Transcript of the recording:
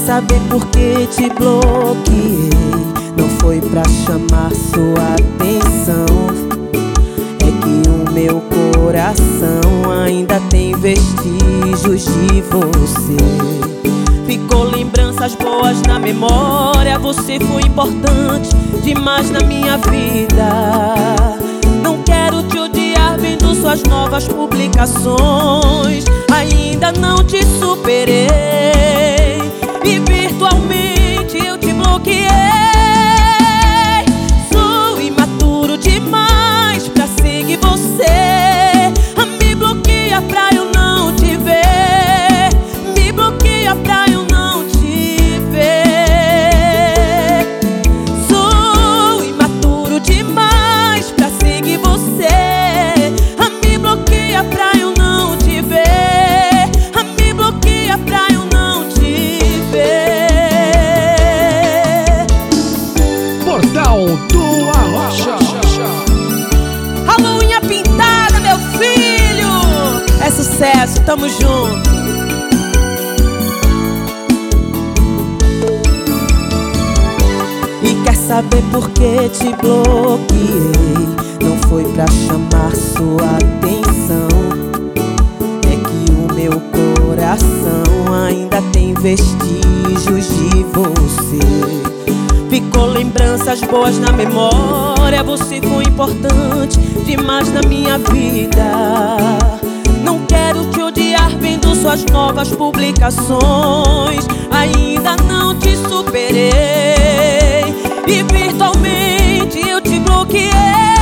saber por que te bloqueei? Não foi pra chamar sua atenção, é que o meu coração ainda tem vestígios de você. Ficou lembranças boas na memória, você foi importante demais na minha vida. Não quero te odiar vendo suas novas publicações, ainda não te superei e virtualmente eu te bloqueei. Sou imaturo demais pra seguir você. Me bloqueia pra eu não te ver, me bloqueia pra eu não te ver. Sou imaturo demais pra seguir você. Me bloqueia pra eu não te ver, me bloqueia pra eu não te ver. Portal do Arrocha. Alô, unha pintada, meu filho! É sucesso, tamo junto. E quer saber por que te bloqueei? Não foi pra chamar sua atenção, é que o meu coração ainda tem vestígios de você. Ficou lembranças boas na memória, você foi importante demais na minha vida. Não quero te odiar vendo suas novas publicações, ainda não te superei e virtualmente eu te bloqueei.